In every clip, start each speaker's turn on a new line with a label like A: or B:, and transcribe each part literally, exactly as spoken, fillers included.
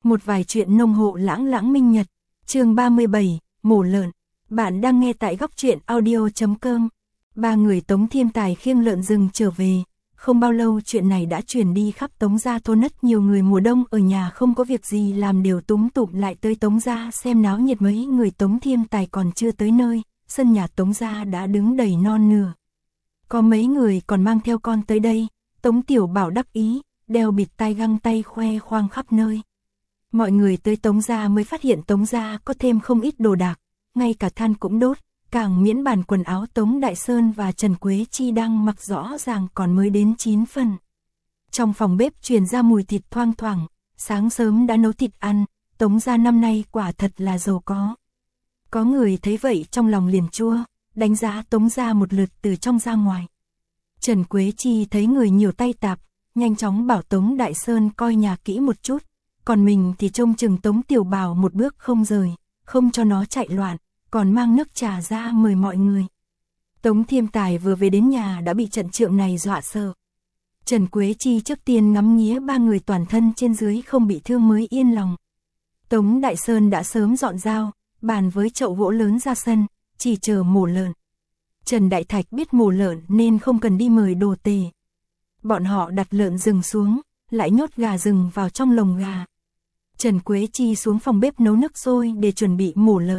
A: Một vài chuyện nông hộ lãng lãng minh nhật. Chương ba mươi bảy, mổ lợn. Bạn đang nghe tại góc truyện audio chấm com. Ba người Tống Thiên Tài khiêng lợn rừng trở về. Không bao lâu chuyện này đã truyền đi khắp Tống gia thôn nất, nhiều người mùa đông ở nhà không có việc gì làm đều túm tụm lại tới Tống gia xem náo nhiệt. Mấy người Tống Thiên Tài còn chưa tới nơi, sân nhà Tống gia đã đứng đầy non nửa. Có mấy người còn mang theo con tới đây. Tống Tiểu Bảo đắc ý, đeo bịt tai găng tay khoe khoang khắp nơi. Mọi người tới Tống gia mới phát hiện Tống gia có thêm không ít đồ đạc, ngay cả than cũng đốt, càng miễn bàn quần áo Tống Đại Sơn và Trần Quế Chi đang mặc rõ ràng còn mới đến chín phần. Trong phòng bếp truyền ra mùi thịt thoang thoảng, sáng sớm đã nấu thịt ăn, Tống gia năm nay quả thật là giàu có. Có người thấy vậy trong lòng liền chua, đánh giá Tống gia một lượt từ trong ra ngoài. Trần Quế Chi thấy người nhiều tay tạp, nhanh chóng bảo Tống Đại Sơn coi nhà kỹ một chút, còn mình thì trông chừng Tống Tiểu Bảo một bước không rời, không cho nó chạy loạn, còn mang nước trà ra mời mọi người. Tống Thiên Tài vừa về đến nhà đã bị trận trượng này dọa sợ. Trần Quế Chi trước tiên ngắm nghía ba người toàn thân trên dưới không bị thương mới yên lòng. Tống Đại Sơn đã sớm dọn dao, bàn với chậu gỗ lớn ra sân, chỉ chờ mổ lợn. Trần Đại Thạch biết mổ lợn nên không cần đi mời đồ tề. Bọn họ đặt lợn rừng xuống, lại nhốt gà rừng vào trong lồng gà. Trần Quế Chi xuống phòng bếp nấu nước sôi để chuẩn bị mổ lợn.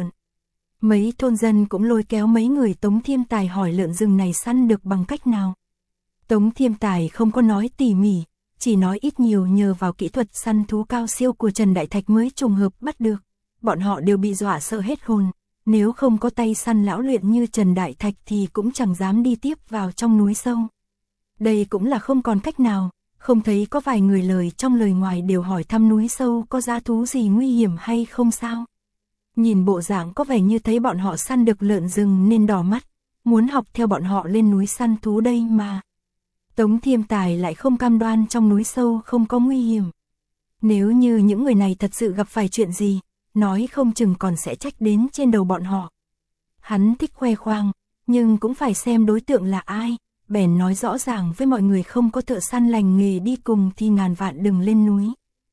A: Mấy thôn dân cũng lôi kéo mấy người Tống Thiên Tài hỏi lợn rừng này săn được bằng cách nào. Tống Thiên Tài không có nói tỉ mỉ, chỉ nói ít nhiều nhờ vào kỹ thuật săn thú cao siêu của Trần Đại Thạch mới trùng hợp bắt được. Bọn họ đều bị dọa sợ hết hồn, nếu không có tay săn lão luyện như Trần Đại Thạch thì cũng chẳng dám đi tiếp vào trong núi sâu. Đây cũng là không còn cách nào, không thấy có vài người lời trong lời ngoài đều hỏi thăm núi sâu có dã thú gì nguy hiểm hay không sao. Nhìn bộ dạng có vẻ như thấy bọn họ săn được lợn rừng nên đỏ mắt, muốn học theo bọn họ lên núi săn thú đây mà. Tống Thiên Tài lại không cam đoan trong núi sâu không có nguy hiểm. Nếu như những người này thật sự gặp phải chuyện gì, nói không chừng còn sẽ trách đến trên đầu bọn họ. Hắn thích khoe khoang, nhưng cũng phải xem đối tượng là ai, bèn nói rõ ràng với mọi người không có thợ săn lành nghề đi cùng thì ngàn vạn đừng lên núi.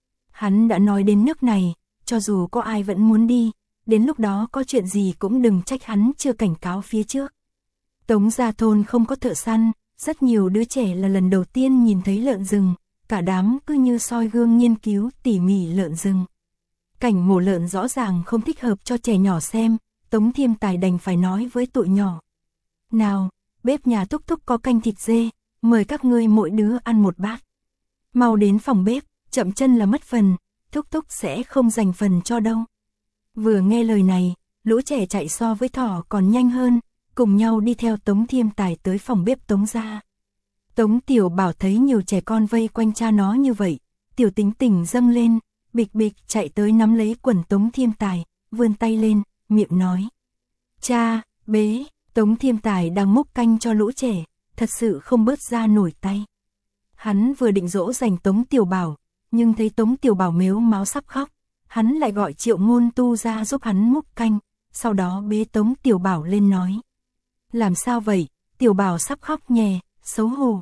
A: Hắn đã nói đến nước này, cho dù có ai vẫn muốn đi, đến lúc đó có chuyện gì cũng đừng trách hắn chưa cảnh cáo phía trước. Tống gia thôn không có thợ săn, rất nhiều đứa trẻ là lần đầu tiên nhìn thấy lợn rừng, cả đám cứ như soi gương nghiên cứu tỉ mỉ lợn rừng. Cảnh mổ lợn rõ ràng không thích hợp cho trẻ nhỏ xem, Tống Thiên Tài đành phải nói với tụi nhỏ. Nào, bếp nhà Thúc Thúc có canh thịt dê, mời các ngươi mỗi đứa ăn một bát. Mau đến phòng bếp, chậm chân là mất phần, Thúc Thúc sẽ không dành phần cho đâu. Vừa nghe lời này, lũ trẻ chạy so với thỏ còn nhanh hơn, cùng nhau đi theo Tống Thiên Tài tới phòng bếp Tống gia. Tống Tiểu Bảo thấy nhiều trẻ con vây quanh cha nó như vậy, tiểu tính tình dâng lên, bịch bịch chạy tới nắm lấy quần Tống Thiên Tài, vươn tay lên, miệng nói. Cha, bế, Tống Thiên Tài đang múc canh cho lũ trẻ, thật sự không bớt ra nổi tay. Hắn vừa định dỗ dành Tống Tiểu Bảo, nhưng thấy Tống Tiểu Bảo mếu máo sắp khóc, hắn lại gọi Triệu Ngôn Tu ra giúp hắn múc canh, sau đó bế Tống Tiểu Bảo lên nói. Làm sao vậy, Tiểu Bảo sắp khóc nhè, xấu hổ.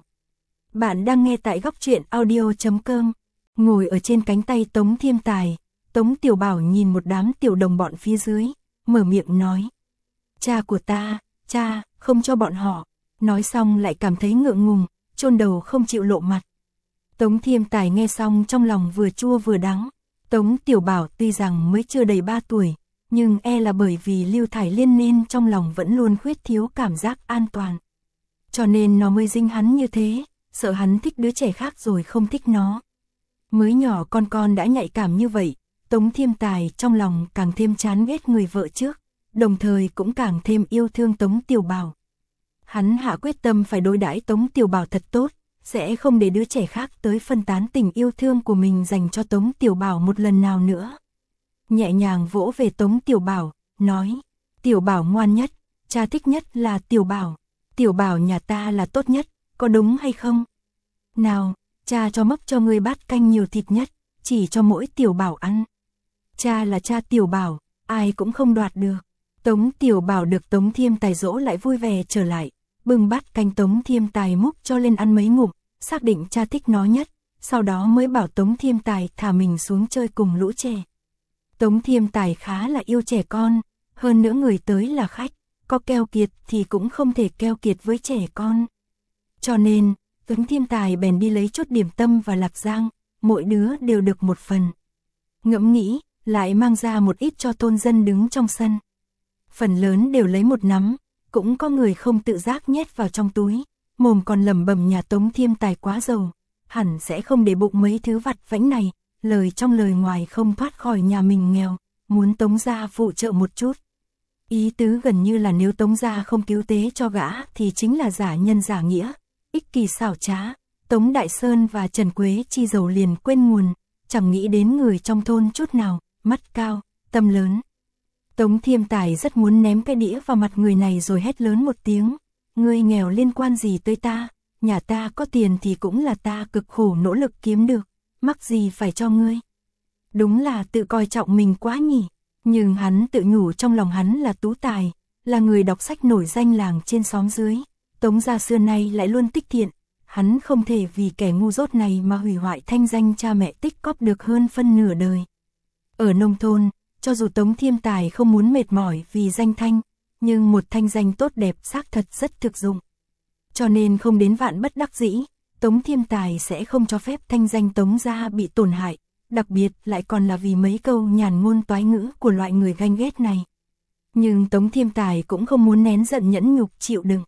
A: Bạn đang nghe tại góc truyện audio chấm com. Ngồi ở trên cánh tay Tống Thiên Tài, Tống Tiểu Bảo nhìn một đám tiểu đồng bọn phía dưới, mở miệng nói. Cha của ta, cha, không cho bọn họ. Nói xong lại cảm thấy ngượng ngùng, chôn đầu không chịu lộ mặt. Tống Thiên Tài nghe xong trong lòng vừa chua vừa đắng. Tống Tiểu Bảo tuy rằng mới chưa đầy ba tuổi, nhưng e là bởi vì Lưu Thải Liên nên trong lòng vẫn luôn khuyết thiếu cảm giác an toàn. Cho nên nó mới dính hắn như thế, sợ hắn thích đứa trẻ khác rồi không thích nó. Mới nhỏ con con đã nhạy cảm như vậy, Tống Thiên Tài trong lòng càng thêm chán ghét người vợ trước, đồng thời cũng càng thêm yêu thương Tống Tiểu Bảo. Hắn hạ quyết tâm phải đối đãi Tống Tiểu Bảo thật tốt, sẽ không để đứa trẻ khác tới phân tán tình yêu thương của mình dành cho Tống Tiểu Bảo một lần nào nữa. Nhẹ nhàng vỗ về Tống Tiểu Bảo, nói, Tiểu Bảo ngoan nhất, cha thích nhất là Tiểu Bảo, Tiểu Bảo nhà ta là tốt nhất, có đúng hay không? Nào, cha cho móc cho ngươi bát canh nhiều thịt nhất, chỉ cho mỗi Tiểu Bảo ăn. Cha là cha Tiểu Bảo, ai cũng không đoạt được. Tống Tiểu Bảo được Tống Thiên Tài dỗ lại vui vẻ trở lại, bưng bát canh Tống Thiên Tài múc cho lên ăn mấy ngụm, xác định cha thích nó nhất, sau đó mới bảo Tống Thiêm Tài thả mình xuống chơi cùng lũ trẻ. Tống Thiêm Tài khá là yêu trẻ con, hơn nữa người tới là khách, có keo kiệt thì cũng không thể keo kiệt với trẻ con. Cho nên, Tống Thiêm Tài bèn đi lấy chút điểm tâm và lạc giang, mỗi đứa đều được một phần. Ngẫm nghĩ, lại mang ra một ít cho thôn dân đứng trong sân. Phần lớn đều lấy một nắm, cũng có người không tự giác nhét vào trong túi, mồm còn lẩm bẩm nhà Tống Thiêm Tài quá giàu, hẳn sẽ không để bụng mấy thứ vặt vãnh này, lời trong lời ngoài không thoát khỏi nhà mình nghèo, muốn Tống gia phụ trợ một chút. Ý tứ gần như là nếu Tống gia không cứu tế cho gã thì chính là giả nhân giả nghĩa, ích kỳ xảo trá. Tống Đại Sơn và Trần Quế Chi giàu liền quên nguồn, chẳng nghĩ đến người trong thôn chút nào, mắt cao, tâm lớn. Tống Thiêm Tài rất muốn ném cái đĩa vào mặt người này rồi hét lớn một tiếng, ngươi nghèo liên quan gì tới ta, nhà ta có tiền thì cũng là ta cực khổ nỗ lực kiếm được, mắc gì phải cho ngươi. Đúng là tự coi trọng mình quá nhỉ, nhưng hắn tự nhủ trong lòng hắn là tú tài, là người đọc sách nổi danh làng trên xóm dưới, Tống gia xưa nay lại luôn tích thiện, hắn không thể vì kẻ ngu dốt này mà hủy hoại thanh danh cha mẹ tích cóp được hơn phân nửa đời. Ở nông thôn, cho dù Tống Thiêm Tài không muốn mệt mỏi vì danh thanh, nhưng một thanh danh tốt đẹp xác thật rất thực dụng. Cho nên không đến vạn bất đắc dĩ, Tống Thiêm Tài sẽ không cho phép thanh danh Tống gia bị tổn hại, đặc biệt lại còn là vì mấy câu nhàn ngôn toái ngữ của loại người ganh ghét này. Nhưng Tống Thiêm Tài cũng không muốn nén giận nhẫn nhục chịu đựng.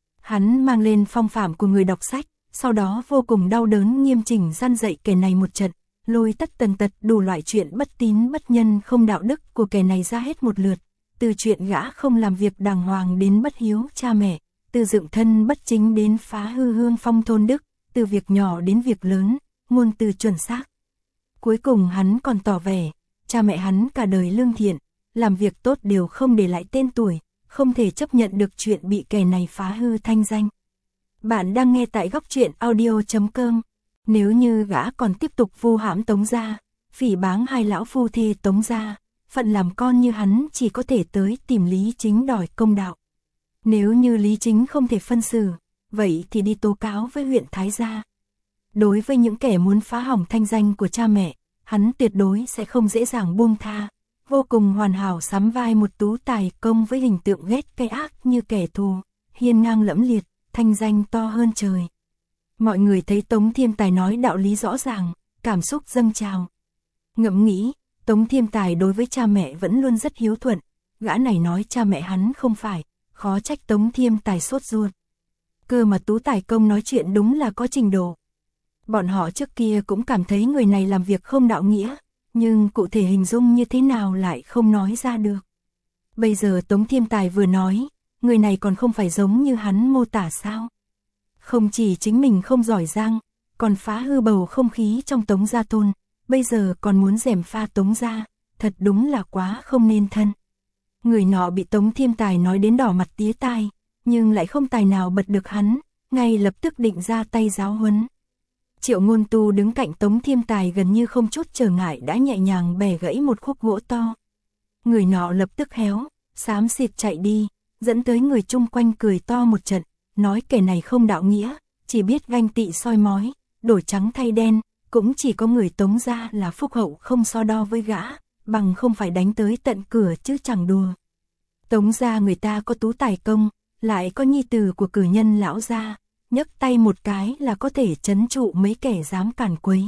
A: Hắn mang lên phong phạm của người đọc sách, sau đó vô cùng đau đớn nghiêm chỉnh gian dạy kẻ này một trận, lôi tất tần tật đủ loại chuyện bất tín bất nhân không đạo đức của kẻ này ra hết một lượt, từ chuyện gã không làm việc đàng hoàng đến bất hiếu cha mẹ, từ dựng thân bất chính đến phá hư hương phong thôn đức, từ việc nhỏ đến việc lớn, ngôn từ chuẩn xác. Cuối cùng hắn còn tỏ vẻ, cha mẹ hắn cả đời lương thiện, làm việc tốt đều không để lại tên tuổi, không thể chấp nhận được chuyện bị kẻ này phá hư thanh danh. Bạn đang nghe tại góc truyện audio chấm com. Nếu như gã còn tiếp tục vu hãm Tống gia, phỉ báng hai lão phu thê Tống gia, phận làm con như hắn chỉ có thể tới tìm Lý Chính đòi công đạo. Nếu như Lý Chính không thể phân xử, vậy thì đi tố cáo với huyện Thái Gia. Đối với những kẻ muốn phá hỏng thanh danh của cha mẹ, hắn tuyệt đối sẽ không dễ dàng buông tha, vô cùng hoàn hảo sắm vai một tú tài công với hình tượng ghét cay ác như kẻ thù, hiên ngang lẫm liệt, thanh danh to hơn trời. Mọi người thấy Tống Thiêm Tài nói đạo lý rõ ràng, cảm xúc dâng trào. Ngẫm nghĩ, Tống Thiêm Tài đối với cha mẹ vẫn luôn rất hiếu thuận, gã này nói cha mẹ hắn không phải, khó trách Tống Thiêm Tài sốt ruột. Cơ mà tú tài công nói chuyện đúng là có trình độ. Bọn họ trước kia cũng cảm thấy người này làm việc không đạo nghĩa, nhưng cụ thể hình dung như thế nào lại không nói ra được. Bây giờ Tống Thiêm Tài vừa nói, người này còn không phải giống như hắn mô tả sao? Không chỉ chính mình không giỏi giang, còn phá hư bầu không khí trong Tống gia thôn, bây giờ còn muốn gièm pha Tống gia, thật đúng là quá không nên thân. Người nọ bị Tống Thiêm Tài nói đến đỏ mặt tía tai, nhưng lại không tài nào bật được hắn, ngay lập tức định ra tay giáo huấn. Triệu Ngôn Tu đứng cạnh Tống Thiêm Tài gần như không chút trở ngại đã nhẹ nhàng bẻ gãy một khúc gỗ to. Người nọ lập tức héo, xám xịt chạy đi, dẫn tới người chung quanh cười to một trận, nói kẻ này không đạo nghĩa, chỉ biết ganh tị soi mói, đổi trắng thay đen, cũng chỉ có người Tống gia là phúc hậu không so đo với gã, bằng không phải đánh tới tận cửa chứ chẳng đùa. Tống gia người ta có tú tài công, lại có nhi tử của cử nhân lão gia, nhấc tay một cái là có thể trấn trụ mấy kẻ dám cản quấy.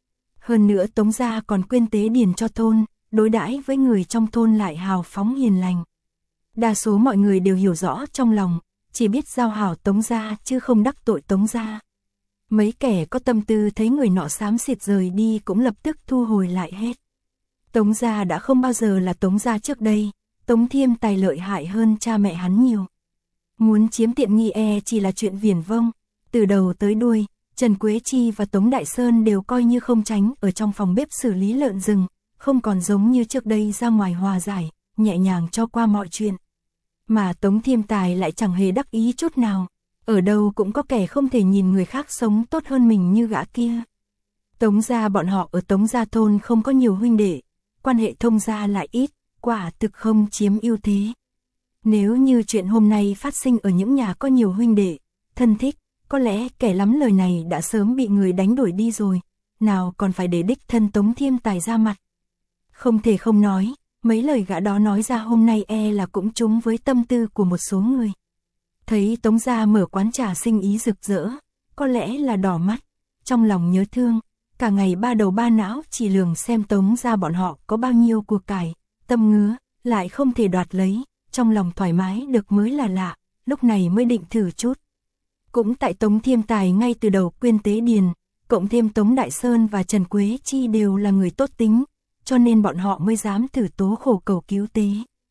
A: Hơn nữa Tống gia còn quyên tế điền cho thôn, đối đãi với người trong thôn lại hào phóng hiền lành. Đa số mọi người đều hiểu rõ trong lòng, chỉ biết giao hảo Tống gia chứ không đắc tội Tống gia. Mấy kẻ có tâm tư thấy người nọ xám xịt rời đi cũng lập tức thu hồi lại hết. Tống gia đã không bao giờ là Tống gia trước đây, Tống Thiêm Tài lợi hại hơn cha mẹ hắn nhiều. Muốn chiếm tiện nghi e chỉ là chuyện viển vông, từ đầu tới đuôi, Trần Quế Chi và Tống Đại Sơn đều coi như không tránh ở trong phòng bếp xử lý lợn rừng, không còn giống như trước đây ra ngoài hòa giải, nhẹ nhàng cho qua mọi chuyện. Mà Tống Thiêm Tài lại chẳng hề đắc ý chút nào, ở đâu cũng có kẻ không thể nhìn người khác sống tốt hơn mình như gã kia. Tống gia bọn họ ở Tống gia thôn không có nhiều huynh đệ, quan hệ thông gia lại ít, quả thực không chiếm ưu thế. Nếu như chuyện hôm nay phát sinh ở những nhà có nhiều huynh đệ, thân thích, có lẽ kẻ lắm lời này đã sớm bị người đánh đuổi đi rồi, nào còn phải để đích thân Tống Thiêm Tài ra mặt. Không thể không nói, mấy lời gã đó nói ra hôm nay e là cũng trúng với tâm tư của một số người. Thấy Tống gia mở quán trà sinh ý rực rỡ, có lẽ là đỏ mắt, trong lòng nhớ thương, cả ngày ba đầu ba não chỉ lường xem Tống gia bọn họ có bao nhiêu của cải, tâm ngứa, lại không thể đoạt lấy, trong lòng thoải mái được mới là lạ, lúc này mới định thử chút. Cũng tại Tống Thiêm Tài ngay từ đầu quyên tế điền, cộng thêm Tống Đại Sơn và Trần Quế Chi đều là người tốt tính, cho nên bọn họ mới dám thử tố khổ cầu cứu tế.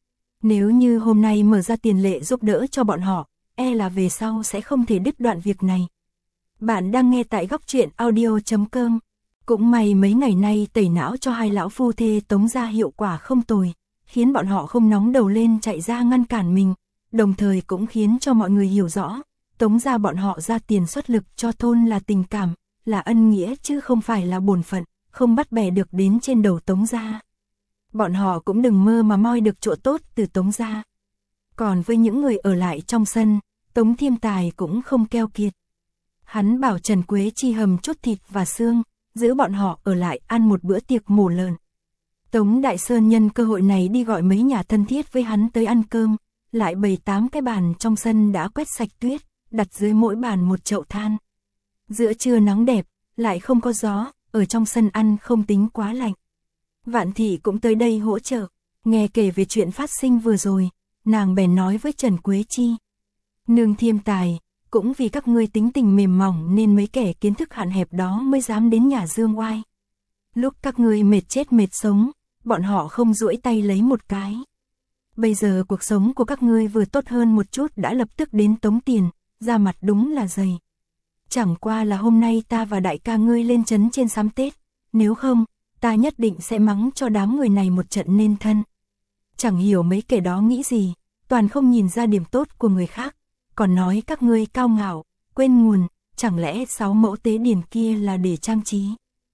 A: Nếu như hôm nay mở ra tiền lệ giúp đỡ cho bọn họ, e là về sau sẽ không thể đứt đoạn việc này. Bạn đang nghe tại góc truyện audio chấm com. Cũng may mấy ngày nay tẩy não cho hai lão phu thê Tống gia hiệu quả không tồi, khiến bọn họ không nóng đầu lên chạy ra ngăn cản mình, đồng thời cũng khiến cho mọi người hiểu rõ, Tống gia bọn họ ra tiền xuất lực cho thôn là tình cảm, là ân nghĩa chứ không phải là bổn phận, không bắt bẻ được đến trên đầu Tống gia. Bọn họ cũng đừng mơ mà moi được chỗ tốt từ Tống gia. Còn với những người ở lại trong sân, Tống Thiêm Tài cũng không keo kiệt. Hắn bảo Trần Quế Chi hầm chút thịt và xương, giữ bọn họ ở lại ăn một bữa tiệc mổ lợn. Tống Đại Sơn nhân cơ hội này đi gọi mấy nhà thân thiết với hắn tới ăn cơm, lại bày tám cái bàn trong sân đã quét sạch tuyết, đặt dưới mỗi bàn một chậu than. Giữa trưa nắng đẹp, lại không có gió, ở trong sân ăn không tính quá lạnh. Vạn Thị cũng tới đây hỗ trợ, nghe kể về chuyện phát sinh vừa rồi, nàng bèn nói với Trần Quế Chi. Nương Thiêm Tài, cũng vì các ngươi tính tình mềm mỏng nên mấy kẻ kiến thức hạn hẹp đó mới dám đến nhà dương oai. Lúc các ngươi mệt chết mệt sống, bọn họ không duỗi tay lấy một cái. Bây giờ cuộc sống của các ngươi vừa tốt hơn một chút đã lập tức đến tống tiền, ra mặt đúng là dày. Chẳng qua là hôm nay ta và đại ca ngươi lên trấn trên sắm Tết, nếu không, ta nhất định sẽ mắng cho đám người này một trận nên thân. Chẳng hiểu mấy kẻ đó nghĩ gì, toàn không nhìn ra điểm tốt của người khác, còn nói các ngươi cao ngạo, quên nguồn, chẳng lẽ sáu mẫu tế điển kia là để trang trí.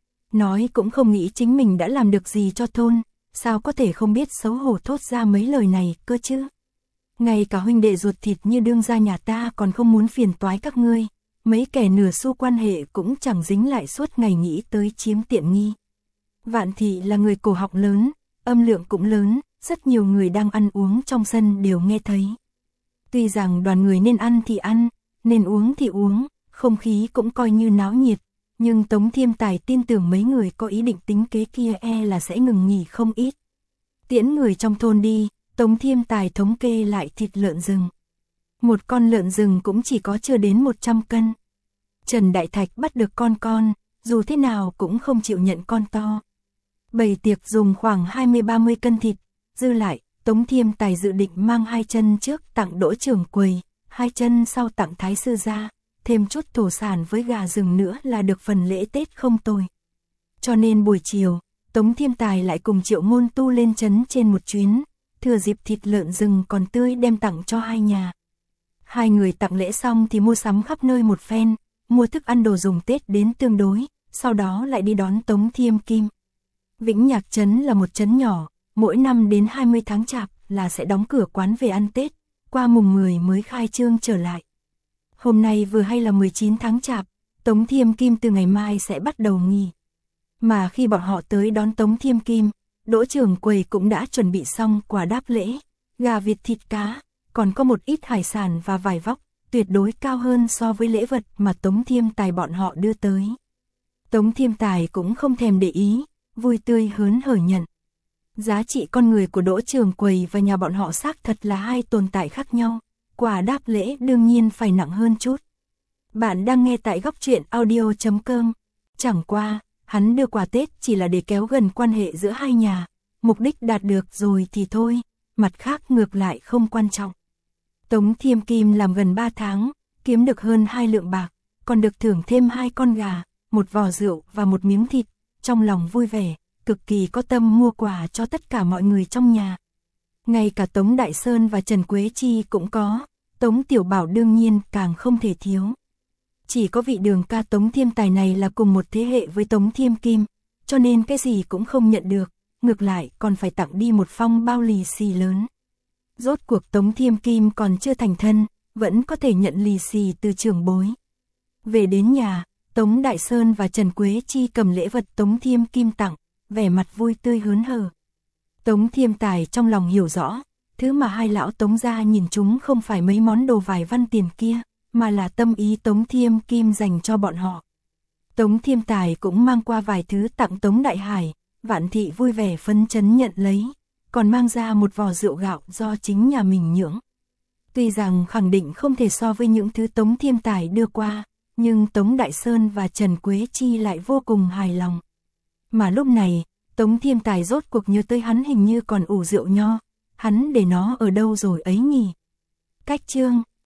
A: Nói cũng không nghĩ chính mình đã làm được gì cho thôn, sao có thể không biết xấu hổ thốt ra mấy lời này cơ chứ. Ngay cả huynh đệ ruột thịt như đương gia nhà ta còn không muốn phiền toái các ngươi, mấy kẻ nửa xu quan hệ cũng chẳng dính lại suốt ngày nghĩ tới chiếm tiện nghi. Vạn Thị là người cổ họng lớn, âm lượng cũng lớn, rất nhiều người đang ăn uống trong sân đều nghe thấy. Tuy rằng đoàn người nên ăn thì ăn, nên uống thì uống, không khí cũng coi như náo nhiệt, nhưng Tống Thiêm Tài tin tưởng mấy người có ý định tính kế kia e là sẽ ngừng nghỉ không ít. Tiễn người trong thôn đi, Tống Thiêm Tài thống kê lại thịt lợn rừng. Một con lợn rừng cũng chỉ có chưa đến một trăm cân. Trần Đại Thạch bắt được con con, dù thế nào cũng không chịu nhận con to. Bày tiệc dùng khoảng hai mươi ba mươi cân thịt, dư lại, Tống Thiêm Tài dự định mang hai chân trước tặng Đỗ Trưởng Quầy, hai chân sau tặng Thái Sư gia, thêm chút thổ sản với gà rừng nữa là được phần lễ Tết không tồi. Cho nên buổi chiều, Tống Thiêm Tài lại cùng Triệu Ngôn Tu lên trấn trên một chuyến, thừa dịp thịt lợn rừng còn tươi đem tặng cho hai nhà. Hai người tặng lễ xong thì mua sắm khắp nơi một phen, mua thức ăn đồ dùng Tết đến tương đối, sau đó lại đi đón Tống Thiêm Kim. Vĩnh Nhạc trấn là một trấn nhỏ, mỗi năm đến hai mươi tháng chạp là sẽ đóng cửa quán về ăn Tết, qua mùng mười mới khai trương trở lại. Hôm nay vừa hay là mười chín tháng chạp, Tống Thiêm Kim từ ngày mai sẽ bắt đầu nghỉ. Mà khi bọn họ tới đón Tống Thiêm Kim, Đỗ Trưởng Quầy cũng đã chuẩn bị xong quà đáp lễ, gà vịt thịt cá, còn có một ít hải sản và vải vóc, tuyệt đối cao hơn so với lễ vật mà Tống Thiêm Tài bọn họ đưa tới. Tống Thiêm Tài cũng không thèm để ý, vui tươi hớn hở nhận. Giá trị con người của Đỗ Trưởng Quầy và nhà bọn họ xác thật là hai tồn tại khác nhau, quà đáp lễ đương nhiên phải nặng hơn chút. Bạn đang nghe tại góc truyện audio chấm com. Chẳng qua, hắn đưa quà Tết chỉ là để kéo gần quan hệ giữa hai nhà, mục đích đạt được rồi thì thôi, mặt khác ngược lại không quan trọng. Tống Thiêm Kim làm gần ba tháng, kiếm được hơn hai lượng bạc, còn được thưởng thêm hai con gà, một vò rượu và một miếng thịt, trong lòng vui vẻ, cực kỳ có tâm mua quà cho tất cả mọi người trong nhà. Ngay cả Tống Đại Sơn và Trần Quế Chi cũng có, Tống Tiểu Bảo đương nhiên càng không thể thiếu. Chỉ có vị đường ca Tống Thiêm Tài này là cùng một thế hệ với Tống Thiêm Kim, cho nên cái gì cũng không nhận được, ngược lại còn phải tặng đi một phong bao lì xì lớn. Rốt cuộc Tống Thiêm Kim còn chưa thành thân, vẫn có thể nhận lì xì từ trưởng bối. Về đến nhà, Tống Đại Sơn và Trần Quế Chi cầm lễ vật Tống Thiêm Kim tặng, vẻ mặt vui tươi hớn hở. Tống Thiêm Tài trong lòng hiểu rõ, thứ mà hai lão Tống gia nhìn chúng không phải mấy món đồ vải văn tiền kia, mà là tâm ý Tống Thiêm Kim dành cho bọn họ. Tống Thiêm Tài cũng mang qua vài thứ tặng Tống Đại Hải, Vạn Thị vui vẻ phấn chấn nhận lấy, còn mang ra một vò rượu gạo do chính nhà mình nhưỡng. Tuy rằng khẳng định không thể so với những thứ Tống Thiêm Tài đưa qua, nhưng Tống Đại Sơn và Trần Quế Chi lại vô cùng hài lòng. Mà lúc này, Tống Thiêm Tài rốt cuộc nhớ tới hắn hình như còn ủ rượu nho, hắn để nó ở đâu rồi ấy nhỉ? Cách chương